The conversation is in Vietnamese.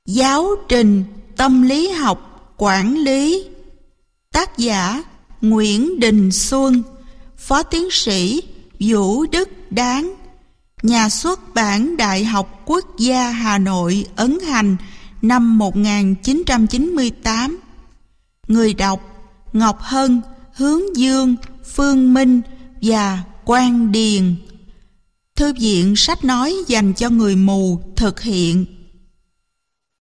Giáo trình tâm lý học quản lý. Tác giả Nguyễn Đình Xuân, Phó Tiến sĩ Vũ Đức Đáng, Nhà xuất bản Đại học Quốc gia Hà Nội ấn hành năm 1998. Người đọc Ngọc Hân, Hướng Dương, Phương Minh và Quang Điền. Thư viện sách nói dành cho người mù thực hiện.